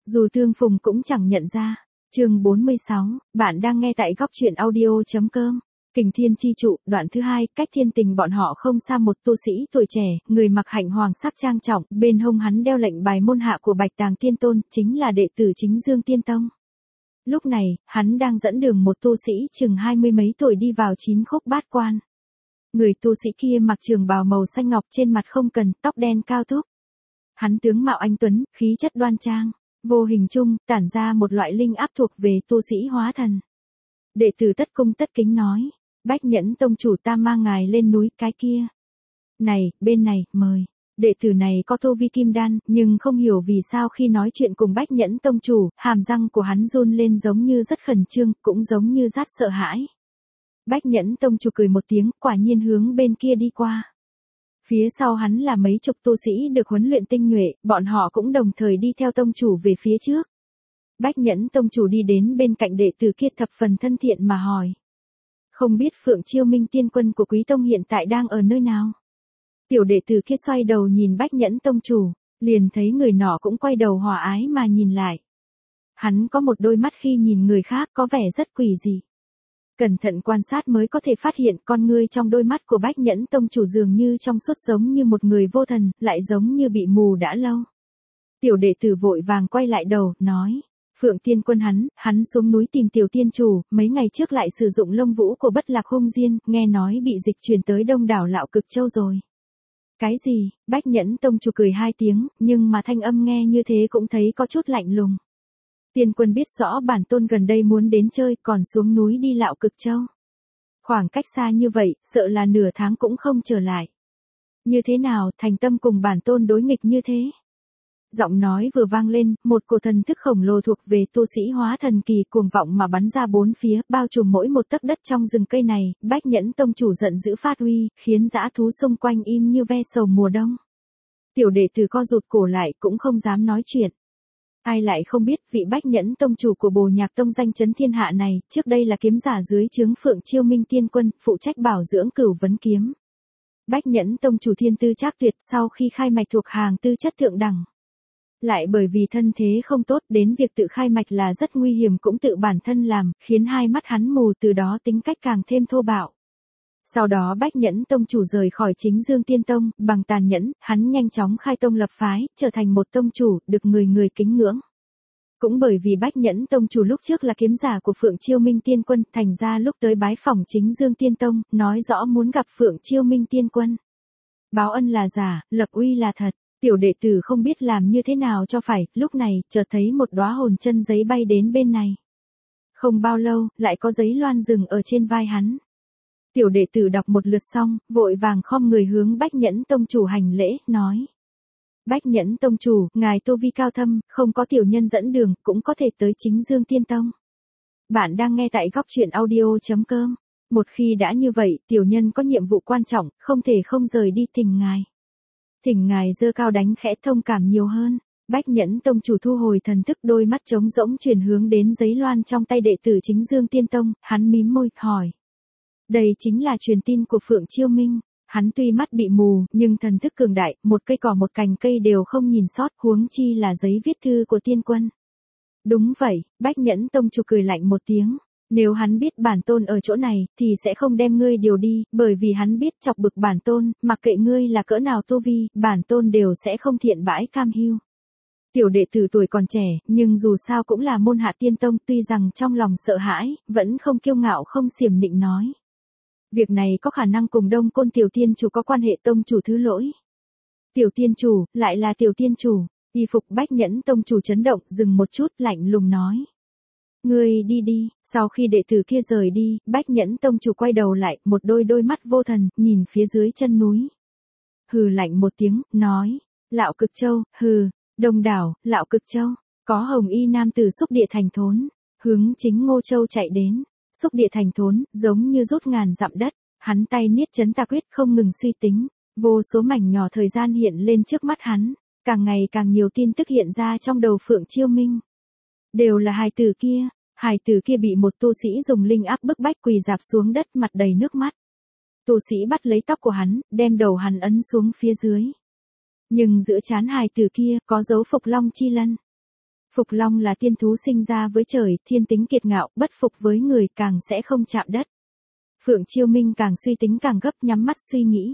Dù tương phùng cũng chẳng nhận ra. Chương 46, bạn đang nghe tại góc truyện audio.com. Kình Thiên Chi Trụ, đoạn thứ 2, cách thiên tình bọn họ không xa một tu sĩ tuổi trẻ, người mặc hạnh hoàng sắc trang trọng, bên hông hắn đeo lệnh bài môn hạ của Bạch Tàng Tiên Tôn, chính là đệ tử Chính Dương Tiên Tông. Lúc này, hắn đang dẫn đường một tu sĩ chừng 20 mấy tuổi đi vào 9 khúc bát quan. Người tu sĩ kia mặc trường bào màu xanh ngọc, trên mặt không cần, tóc đen cao thúc. Hắn tướng mạo anh tuấn, khí chất đoan trang, vô hình chung tản ra một loại linh áp thuộc về tu sĩ hóa thần. Đệ tử tất cung tất kính nói, Bách Nhẫn Tông chủ ta mang ngài lên núi cái kia. Này, bên này, mời. Đệ tử này có tu vi kim đan, nhưng không hiểu vì sao khi nói chuyện cùng Bách Nhẫn Tông chủ, hàm răng của hắn run lên giống như rất khẩn trương, cũng giống như rát sợ hãi. Bách Nhẫn Tông chủ cười một tiếng, quả nhiên hướng bên kia đi qua. Phía sau hắn là mấy chục tu sĩ được huấn luyện tinh nhuệ, bọn họ cũng đồng thời đi theo tông chủ về phía trước. Bách Nhẫn Tông chủ đi đến bên cạnh đệ tử kia thập phần thân thiện mà hỏi. Không biết Phượng Chiêu Minh tiên quân của Quý Tông hiện tại đang ở nơi nào? Tiểu đệ tử kia xoay đầu nhìn Bách Nhẫn Tông chủ, liền thấy người nọ cũng quay đầu hòa ái mà nhìn lại. Hắn có một đôi mắt khi nhìn người khác có vẻ rất quỷ dị. Cẩn thận quan sát mới có thể phát hiện con ngươi trong đôi mắt của Bách Nhẫn Tông chủ dường như trong suốt giống như một người vô thần, lại giống như bị mù đã lâu. Tiểu đệ tử vội vàng quay lại đầu, nói. Phượng tiên quân hắn xuống núi tìm tiểu tiên chủ, mấy ngày trước lại sử dụng lông vũ của Bất Lạc Hung Diên, nghe nói bị dịch truyền tới Đông đảo Lạo Cực Châu rồi. Cái gì? Bách Nhẫn Tông chủ cười 2 tiếng, nhưng mà thanh âm nghe như thế cũng thấy có chút lạnh lùng. Tiên quân biết rõ bản tôn gần đây muốn đến chơi, còn xuống núi đi Lạo Cực Châu. Khoảng cách xa như vậy, sợ là nửa tháng cũng không trở lại. Như thế nào, thành tâm cùng bản tôn đối nghịch như thế? Giọng nói vừa vang lên, một cổ thần thức khổng lồ thuộc về tu sĩ hóa thần kỳ cuồng vọng mà bắn ra bốn phía, bao trùm mỗi một tấc đất trong rừng cây này. Bách Nhẫn Tông chủ giận dữ phát uy, khiến dã thú xung quanh im như ve sầu mùa đông. Tiểu đệ tử co rụt cổ lại, cũng không dám nói chuyện. Ai lại không biết vị Bách Nhẫn Tông chủ của Bồ Nhạc Tông danh chấn thiên hạ này, trước đây là kiếm giả dưới trướng Phượng Chiêu Minh tiên quân, phụ trách bảo dưỡng Cửu Vấn kiếm. Bách Nhẫn Tông chủ thiên tư trác tuyệt, sau khi khai mạch thuộc hàng tư chất thượng đẳng. Lại bởi vì thân thế không tốt, đến việc tự khai mạch là rất nguy hiểm cũng tự bản thân làm, khiến hai mắt hắn mù, từ đó tính cách càng thêm thô bạo. Sau đó Bách Nhẫn Tông chủ rời khỏi Chính Dương Tiên Tông, bằng tàn nhẫn, hắn nhanh chóng khai tông lập phái, trở thành một tông chủ, được người người kính ngưỡng. Cũng bởi vì Bách Nhẫn Tông chủ lúc trước là kiếm giả của Phượng Chiêu Minh tiên quân, thành ra lúc tới bái phỏng Chính Dương Tiên Tông, nói rõ muốn gặp Phượng Chiêu Minh tiên quân. Báo ân là giả, lập uy là thật. Tiểu đệ tử không biết làm như thế nào cho phải, lúc này, chợt thấy một đóa hồn chân giấy bay đến bên này. Không bao lâu, lại có giấy loan dừng ở trên vai hắn. Tiểu đệ tử đọc một lượt xong, vội vàng khom người hướng Bách Nhẫn Tông chủ hành lễ, nói. Bách Nhẫn Tông chủ, ngài tu vi cao thâm, không có tiểu nhân dẫn đường, cũng có thể tới Chính Dương Tiên Tông. Bạn đang nghe tại góc truyện audio.com. Một khi đã như vậy, tiểu nhân có nhiệm vụ quan trọng, không thể không rời đi thỉnh ngài. Thỉnh ngài giơ cao đánh khẽ thông cảm nhiều hơn. Bách Nhẫn Tông chủ thu hồi thần thức, đôi mắt trống rỗng chuyển hướng đến giấy loan trong tay đệ tử Chính Dương Tiên Tông, hắn mím môi, hỏi. Đây chính là truyền tin của Phượng Chiêu Minh. Hắn tuy mắt bị mù, nhưng thần thức cường đại, một cây cỏ một cành cây đều không nhìn sót, huống chi là giấy viết thư của tiên quân. Đúng vậy, Bách Nhẫn Tông chủ cười lạnh một tiếng. Nếu hắn biết bản tôn ở chỗ này, thì sẽ không đem ngươi điều đi, bởi vì hắn biết chọc bực bản tôn, mặc kệ ngươi là cỡ nào tu vi, bản tôn đều sẽ không thiện bãi cam hiu. Tiểu đệ tử tuổi còn trẻ, nhưng dù sao cũng là môn hạ tiên tông, tuy rằng trong lòng sợ hãi, vẫn không kiêu ngạo không xiểm nịnh nói. Việc này có khả năng cùng Đông Côn tiểu tiên chủ có quan hệ, tông chủ thứ lỗi. Tiểu tiên chủ, lại là tiểu tiên chủ, y phục Bách Nhẫn Tông chủ chấn động, dừng một chút, lạnh lùng nói. Ngươi đi đi. Sau khi đệ tử kia rời đi, Bách Nhẫn Tông chủ quay đầu lại, một đôi mắt vô thần, nhìn phía dưới chân núi. Hừ lạnh một tiếng, nói. Lạo Cực Châu, hừ, Đông đảo, Lạo Cực Châu, có hồng y nam tử xúc địa thành thốn, hướng Chính Ngô Châu chạy đến. Xúc địa thành thốn, giống như rút ngàn dặm đất, hắn tay niết chấn tà quyết không ngừng suy tính, vô số mảnh nhỏ thời gian hiện lên trước mắt hắn, càng ngày càng nhiều tin tức hiện ra trong đầu Phượng Chiêu Minh. Đều là hài tử kia bị một tu sĩ dùng linh áp bức bách quỳ rạp xuống đất, mặt đầy nước mắt. Tu sĩ bắt lấy tóc của hắn, đem đầu hắn ấn xuống phía dưới. Nhưng giữa trán hài tử kia, có dấu Phục Long Chi Lân. Phục long là tiên thú sinh ra với trời, thiên tính kiệt ngạo, bất phục với người càng sẽ không chạm đất. Phượng Chiêu Minh càng suy tính càng gấp, nhắm mắt suy nghĩ.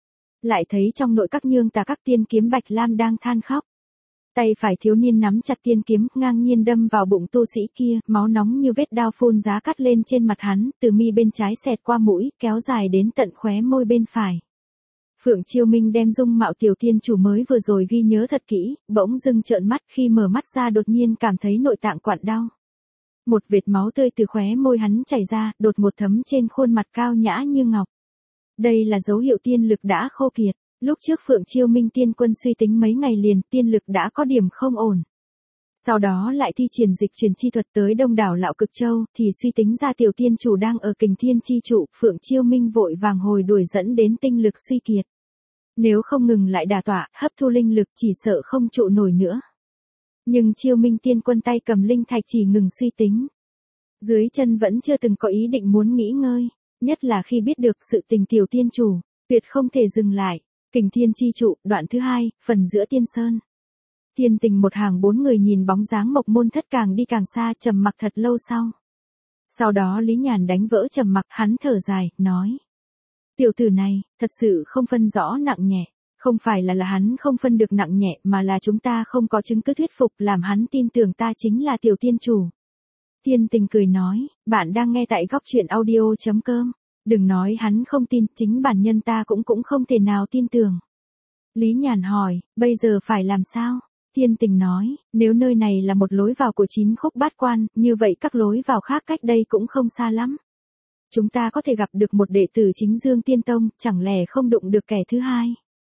Lại thấy trong nội các nhương tà các tiên kiếm Bạch Lam đang than khóc. Tay phải thiếu niên nắm chặt tiên kiếm, ngang nhiên đâm vào bụng tu sĩ kia, máu nóng như vết đao phun giá cắt lên trên mặt hắn, từ mi bên trái xẹt qua mũi, kéo dài đến tận khóe môi bên phải. Phượng Chiêu Minh đem dung mạo tiểu tiên chủ mới vừa rồi ghi nhớ thật kỹ, bỗng dưng trợn mắt, khi mở mắt ra đột nhiên cảm thấy nội tạng quặn đau. Một vệt máu tươi từ khóe môi hắn chảy ra, đột một thấm trên khuôn mặt cao nhã như ngọc. Đây là dấu hiệu tiên lực đã khô kiệt. Lúc trước Phượng Chiêu Minh tiên quân suy tính mấy ngày liền, tiên lực đã có điểm không ổn. Sau đó lại thi triển dịch truyền chi thuật tới đông đảo Lão Cực Châu, thì suy tính ra tiểu tiên chủ đang ở Kình Thiên chi trụ, Phượng Chiêu Minh vội vàng hồi đuổi dẫn đến tinh lực suy kiệt. Nếu không ngừng lại đả tọa, hấp thu linh lực chỉ sợ không trụ nổi nữa. Nhưng Chiêu Minh tiên quân tay cầm linh thạch chỉ ngừng suy tính. Dưới chân vẫn chưa từng có ý định muốn nghỉ ngơi, nhất là khi biết được sự tình tiểu tiên chủ, tuyệt không thể dừng lại. Kình Thiên chi trụ, đoạn thứ 2, phần giữa Tiên Sơn. Thiên Tình một hàng 4 người nhìn bóng dáng Mộc Môn Thất càng đi càng xa, trầm mặc thật lâu sau. Sau đó Lý Nhàn đánh vỡ trầm mặc, hắn thở dài, nói: tiểu tử này, thật sự không phân rõ nặng nhẹ, không phải là hắn không phân được nặng nhẹ, mà là chúng ta không có chứng cứ thuyết phục làm hắn tin tưởng ta chính là tiểu tiên chủ. Thiên Tình cười nói: bạn đang nghe tại góc truyện audio.com. Đừng nói hắn không tin, chính bản nhân ta cũng không thể nào tin tưởng. Lý Nhàn hỏi, bây giờ phải làm sao? Thiên Tình nói, nếu nơi này là một lối vào của 9 khúc bát quan, như vậy các lối vào khác cách đây cũng không xa lắm. Chúng ta có thể gặp được một đệ tử chính Dương Tiên Tông, chẳng lẽ không đụng được kẻ thứ hai.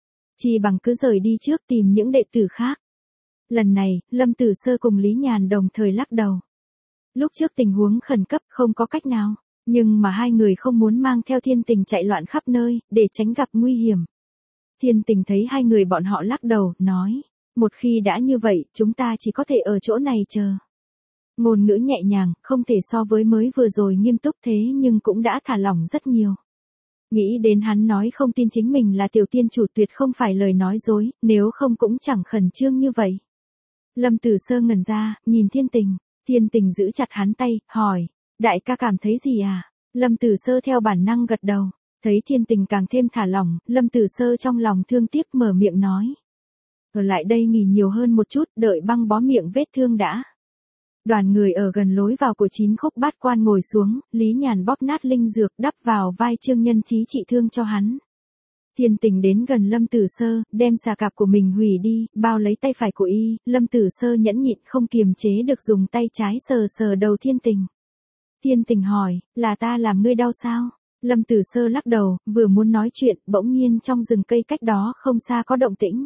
Chỉ bằng cứ rời đi trước tìm những đệ tử khác. Lần này, Lâm Tử Sơ cùng Lý Nhàn đồng thời lắc đầu. Lúc trước tình huống khẩn cấp không có cách nào. Nhưng mà hai người không muốn mang theo Thiên Tình chạy loạn khắp nơi, để tránh gặp nguy hiểm. Thiên Tình thấy hai người bọn họ lắc đầu, nói, một khi đã như vậy, chúng ta chỉ có thể ở chỗ này chờ. Ngôn ngữ nhẹ nhàng, không thể so với mới vừa rồi nghiêm túc thế nhưng cũng đã thả lỏng rất nhiều. Nghĩ đến hắn nói không tin chính mình là tiểu tiên chủ tuyệt không phải lời nói dối, nếu không cũng chẳng khẩn trương như vậy. Lâm Tử Sơ ngẩn ra, nhìn Thiên Tình giữ chặt hắn tay, hỏi. Đại ca cảm thấy gì à? Lâm Tử Sơ theo bản năng gật đầu. Thấy Thiên Tình càng thêm thả lỏng, Lâm Tử Sơ trong lòng thương tiếc mở miệng nói. Ở lại đây nghỉ nhiều hơn một chút, đợi băng bó miệng vết thương đã. Đoàn người ở gần lối vào của 9 khúc bát quan ngồi xuống, Lý Nhàn bóp nát linh dược đắp vào vai Trương Nhân Chí trị thương cho hắn. Thiên Tình đến gần Lâm Tử Sơ, đem xà cạp của mình hủy đi, bao lấy tay phải của y, Lâm Tử Sơ nhẫn nhịn không kiềm chế được dùng tay trái sờ sờ đầu Thiên Tình. Thiên Tình hỏi, là ta làm ngươi đau sao? Lâm Tử Sơ lắc đầu, vừa muốn nói chuyện, bỗng nhiên trong rừng cây cách đó không xa có động tĩnh.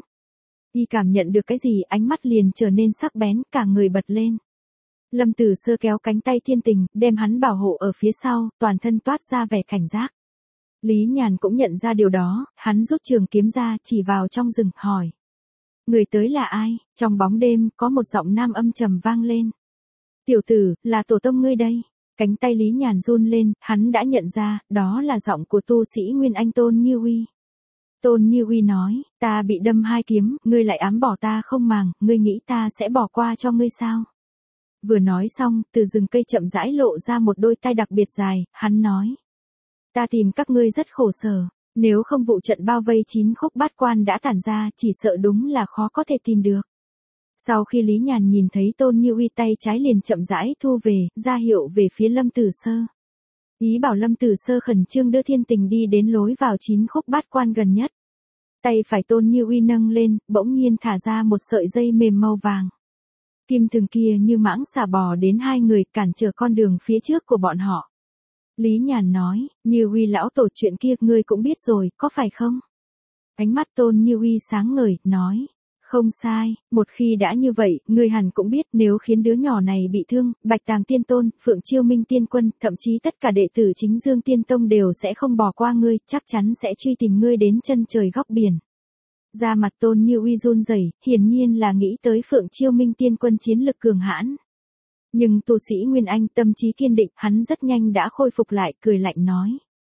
Y cảm nhận được cái gì, ánh mắt liền trở nên sắc bén, cả người bật lên. Lâm Tử Sơ kéo cánh tay Thiên Tình, đem hắn bảo hộ ở phía sau, toàn thân toát ra vẻ cảnh giác. Lý Nhàn cũng nhận ra điều đó, hắn rút trường kiếm ra, chỉ vào trong rừng, hỏi. Người tới là ai? Trong bóng đêm, có một giọng nam âm trầm vang lên. Tiểu tử, là tổ tông ngươi đây. Cánh tay Lý Nhàn run lên, hắn đã nhận ra, đó là giọng của tu sĩ Nguyên Anh Tôn Như Uy. Tôn Như Uy nói, ta bị đâm 2 kiếm, ngươi lại ám bỏ ta không màng, ngươi nghĩ ta sẽ bỏ qua cho ngươi sao? Vừa nói xong, từ rừng cây chậm rãi lộ ra một đôi tay đặc biệt dài, hắn nói. Ta tìm các ngươi rất khổ sở, nếu không vụ trận bao vây 9 khúc bát quan đã tản ra, chỉ sợ đúng là khó có thể tìm được. Sau khi Lý Nhàn nhìn thấy Tôn Như Uy tay trái liền chậm rãi thu về, ra hiệu về phía Lâm Tử Sơ. Ý bảo Lâm Tử Sơ khẩn trương đưa Thiên Tình đi đến lối vào 9 khúc bát quan gần nhất. Tay phải Tôn Như Uy nâng lên, bỗng nhiên thả ra một sợi dây mềm màu vàng. Kim thường kia như mãng xà bò đến hai người, cản trở con đường phía trước của bọn họ. Lý Nhàn nói, Như Uy lão tổ chuyện kia ngươi cũng biết rồi, có phải không? Ánh mắt Tôn Như Uy sáng ngời, nói. Không sai, một khi đã như vậy, ngươi hẳn cũng biết nếu khiến đứa nhỏ này bị thương, Bạch Tàng Tiên Tôn, Phượng Chiêu Minh Tiên Quân, thậm chí tất cả đệ tử chính Dương Tiên Tông đều sẽ không bỏ qua ngươi, chắc chắn sẽ truy tìm ngươi đến chân trời góc biển. Da mặt Tôn Như Uy run rẩy, hiển nhiên là nghĩ tới Phượng Chiêu Minh Tiên Quân chiến lực cường hãn. Nhưng tu sĩ Nguyên Anh tâm trí kiên định, hắn rất nhanh đã khôi phục lại, cười lạnh nói.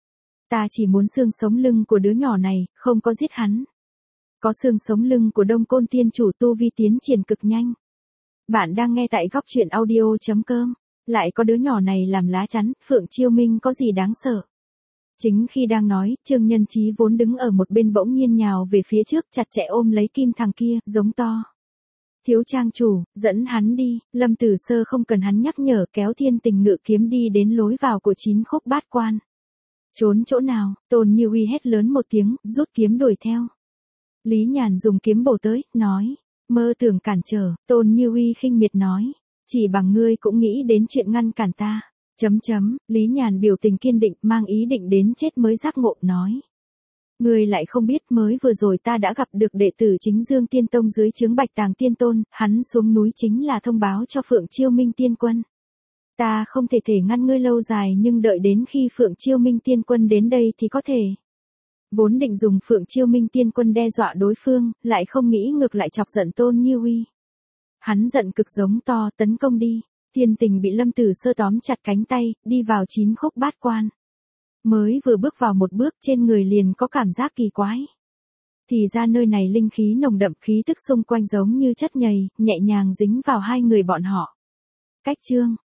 Ta chỉ muốn xương sống lưng của đứa nhỏ này, không có giết hắn. Có xương sống lưng của Đông Côn Tiên chủ tu vi tiến triển cực nhanh. Bạn đang nghe tại góc truyện audio.com. Lại có đứa nhỏ này làm lá chắn, Phượng Chiêu Minh có gì đáng sợ. Chính khi đang nói, Trương Nhân Chí vốn đứng ở một bên bỗng nhiên nhào về phía trước chặt chẽ ôm lấy Kim thằng kia, giống to. Thiếu trang chủ, dẫn hắn đi. Lâm Tử Sơ không cần hắn nhắc nhở kéo Thiên Tình ngự kiếm đi đến lối vào của 9 khúc bát quan. Trốn chỗ nào? Tôn Như Uy hét lớn một tiếng, rút kiếm đuổi theo. Lý Nhàn dùng kiếm bổ tới, nói. Mơ tưởng cản trở. Tôn Như Uy khinh miệt nói. Chỉ bằng ngươi cũng nghĩ đến chuyện ngăn cản ta. Lý Nhàn biểu tình kiên định, mang ý định đến chết mới giác ngộ, nói. Ngươi lại không biết mới vừa rồi ta đã gặp được đệ tử chính Dương Tiên Tông dưới trướng Bạch Tàng Tiên Tôn, hắn xuống núi chính là thông báo cho Phượng Chiêu Minh Tiên Quân. Ta không thể ngăn ngươi lâu dài, nhưng đợi đến khi Phượng Chiêu Minh Tiên Quân đến đây thì có thể. Vốn định dùng Phượng Chiêu Minh Tiên Quân đe dọa đối phương, lại không nghĩ ngược lại chọc giận Tôn Như Uy. Hắn giận cực giống to, tấn công đi. Thiên Tình bị Lâm Tử Sơ tóm chặt cánh tay, đi vào 9 khúc bát quan. Mới vừa bước vào một bước trên người liền có cảm giác kỳ quái. Thì ra nơi này linh khí nồng đậm, khí tức xung quanh giống như chất nhầy, nhẹ nhàng dính vào hai người bọn họ. Cách chương,